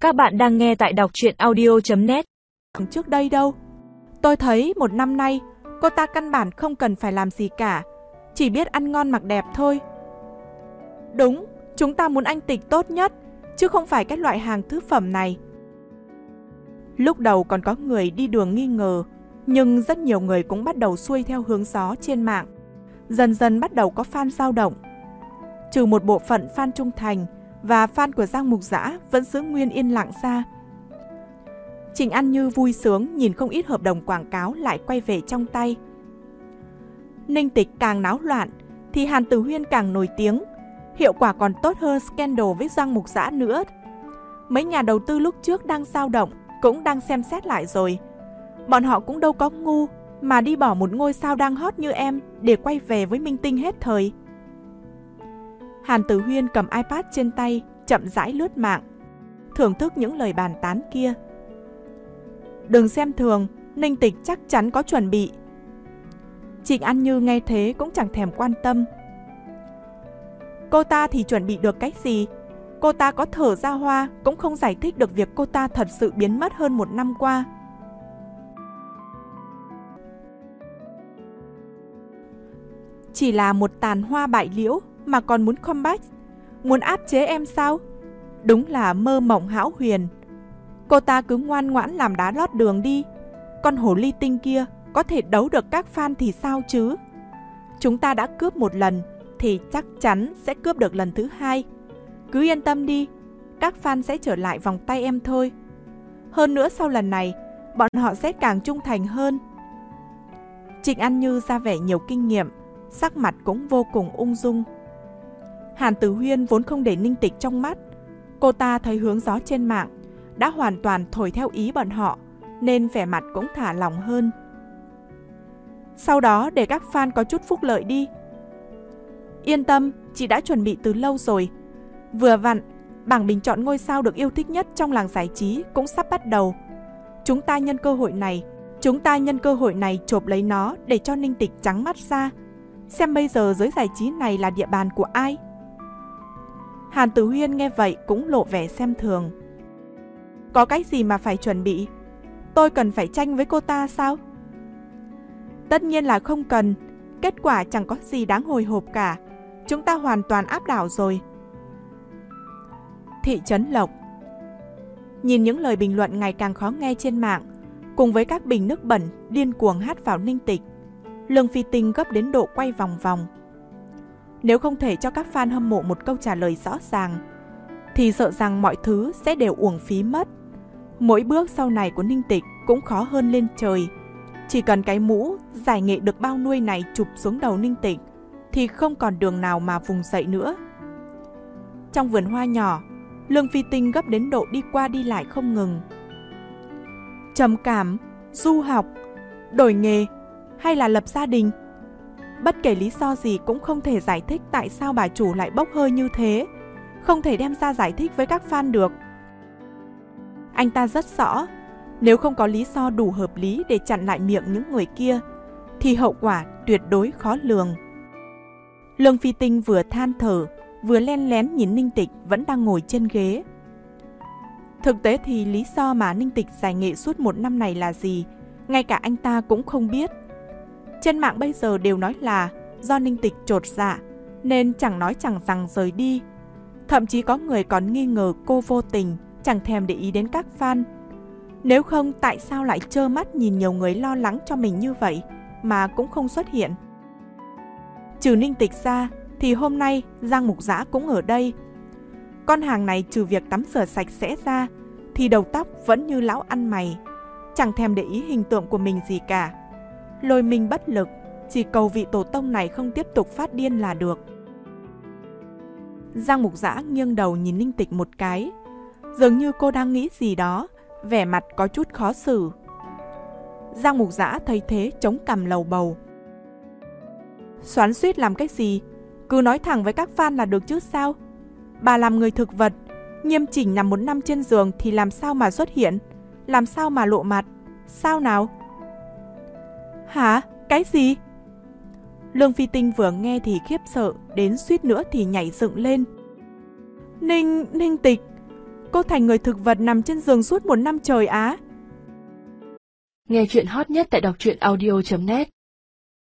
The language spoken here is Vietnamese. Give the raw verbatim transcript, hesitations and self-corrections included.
Các bạn đang nghe tại đọc truyện audio chấm net. Trước đây đâu. Tôi thấy một năm nay, cô ta căn bản không cần phải làm gì cả, chỉ biết ăn ngon mặc đẹp thôi. Đúng, chúng ta muốn anh Tịch tốt nhất, chứ không phải cái loại hàng thứ phẩm này. Lúc đầu còn có người đi đường nghi ngờ, nhưng rất nhiều người cũng bắt đầu xuôi theo hướng gió trên mạng. Dần dần bắt đầu có fan dao động. Trừ một bộ phận fan trung thành và fan của Giang Mục Dã vẫn giữ nguyên yên lặng ra. Trịnh An Như vui sướng nhìn không ít hợp đồng quảng cáo lại quay về trong tay. Ninh Tịch càng náo loạn thì Hàn Tử Huyên càng nổi tiếng, hiệu quả còn tốt hơn scandal với Giang Mục Dã nữa. Mấy nhà đầu tư lúc trước đang dao động cũng đang xem xét lại rồi. Bọn họ cũng đâu có ngu mà đi bỏ một ngôi sao đang hot như em để quay về với minh tinh hết thời. Hàn Tử Huyên cầm iPad trên tay, chậm rãi lướt mạng, thưởng thức những lời bàn tán kia. Đừng xem thường, Ninh Tịch chắc chắn có chuẩn bị. Trịnh An Như nghe thế cũng chẳng thèm quan tâm. Cô ta thì chuẩn bị được cái gì? Cô ta có thở ra hoa cũng không giải thích được việc cô ta thật sự biến mất hơn một năm qua. Chỉ là một tàn hoa bại liễu mà còn muốn comeback, muốn áp chế em sao? Đúng là mơ mộng hão huyền. Cô ta cứ ngoan ngoãn làm đá lót đường đi. Con hồ ly tinh kia có thể đấu được các fan thì sao chứ? Chúng ta đã cướp một lần thì chắc chắn sẽ cướp được lần thứ hai. Cứ yên tâm đi, các fan sẽ trở lại vòng tay em thôi. Hơn nữa sau lần này, bọn họ sẽ càng trung thành hơn. Trịnh An Như ra vẻ nhiều kinh nghiệm, sắc mặt cũng vô cùng ung dung. Hàn Tử Huyên vốn không để Ninh Tịch trong mắt. Cô ta thấy hướng gió trên mạng đã hoàn toàn thổi theo ý bọn họ, nên vẻ mặt cũng thả lỏng hơn. Sau đó để các fan có chút phúc lợi đi. Yên tâm, chị đã chuẩn bị từ lâu rồi. Vừa vặn, bảng bình chọn ngôi sao được yêu thích nhất trong làng giải trí cũng sắp bắt đầu. Chúng ta nhân cơ hội này, chúng ta nhân cơ hội này chộp lấy nó để cho Ninh Tịch trắng mắt ra. Xem bây giờ giới giải trí này là địa bàn của ai? Hàn Tử Huyên nghe vậy cũng lộ vẻ xem thường. Có cái gì mà phải chuẩn bị? Tôi cần phải tranh với cô ta sao? Tất nhiên là không cần. Kết quả chẳng có gì đáng hồi hộp cả. Chúng ta hoàn toàn áp đảo rồi. Thị trấn Lộc. Nhìn những lời bình luận ngày càng khó nghe trên mạng, cùng với các bình nước bẩn điên cuồng hát vào Ninh Tịch, Lương Phi Tinh gấp đến độ quay vòng vòng. Nếu không thể cho các fan hâm mộ một câu trả lời rõ ràng, thì sợ rằng mọi thứ sẽ đều uổng phí mất. Mỗi bước sau này của Ninh Tịch cũng khó hơn lên trời. Chỉ cần cái mũ giải nghệ được bao nuôi này chụp xuống đầu Ninh Tịch, thì không còn đường nào mà vùng dậy nữa. Trong vườn hoa nhỏ, Lương Phi Tinh gấp đến độ đi qua đi lại không ngừng. Trầm cảm, du học, đổi nghề hay là lập gia đình, bất kể lý do gì cũng không thể giải thích tại sao bà chủ lại bốc hơi như thế, không thể đem ra giải thích với các fan được. Anh ta rất rõ, nếu không có lý do đủ hợp lý để chặn lại miệng những người kia, thì hậu quả tuyệt đối khó lường. Lương Phi Tinh vừa than thở, vừa len lén nhìn Ninh Tịch vẫn đang ngồi trên ghế. Thực tế thì lý do mà Ninh Tịch giải nghệ suốt một năm này là gì, ngay cả anh ta cũng không biết. Trên mạng bây giờ đều nói là do Ninh Tịch chột dạ, nên chẳng nói chẳng rằng rời đi. Thậm chí có người còn nghi ngờ cô vô tình, chẳng thèm để ý đến các fan. Nếu không, tại sao lại trơ mắt nhìn nhiều người lo lắng cho mình như vậy mà cũng không xuất hiện? Trừ Ninh Tịch ra, thì hôm nay Giang Mục Dã cũng ở đây. Con hàng này trừ việc tắm rửa sạch sẽ ra, thì đầu tóc vẫn như lão ăn mày, chẳng thèm để ý hình tượng của mình gì cả. Lôi mình bất lực, chỉ cầu vị tổ tông này không tiếp tục phát điên là được. Giang Mục Dã nghiêng đầu nhìn Ninh Tịch một cái, dường như cô đang nghĩ gì đó, vẻ mặt có chút khó xử. Giang Mục Dã thấy thế chống cằm lầu bầu. Xoắn xuýt làm cái gì? Cứ nói thẳng với các fan là được chứ sao? Bà làm người thực vật, nghiêm chỉnh nằm một năm trên giường thì làm sao mà xuất hiện? Làm sao mà lộ mặt? Sao nào? Hả? Cái gì? Lương Phi Tinh vừa nghe thì khiếp sợ, đến suýt nữa thì nhảy dựng lên. Ninh, Ninh Tịch, cô thành người thực vật nằm trên giường suốt một năm trời á. Nghe chuyện hot nhất tại đọc truyện audio chấm net.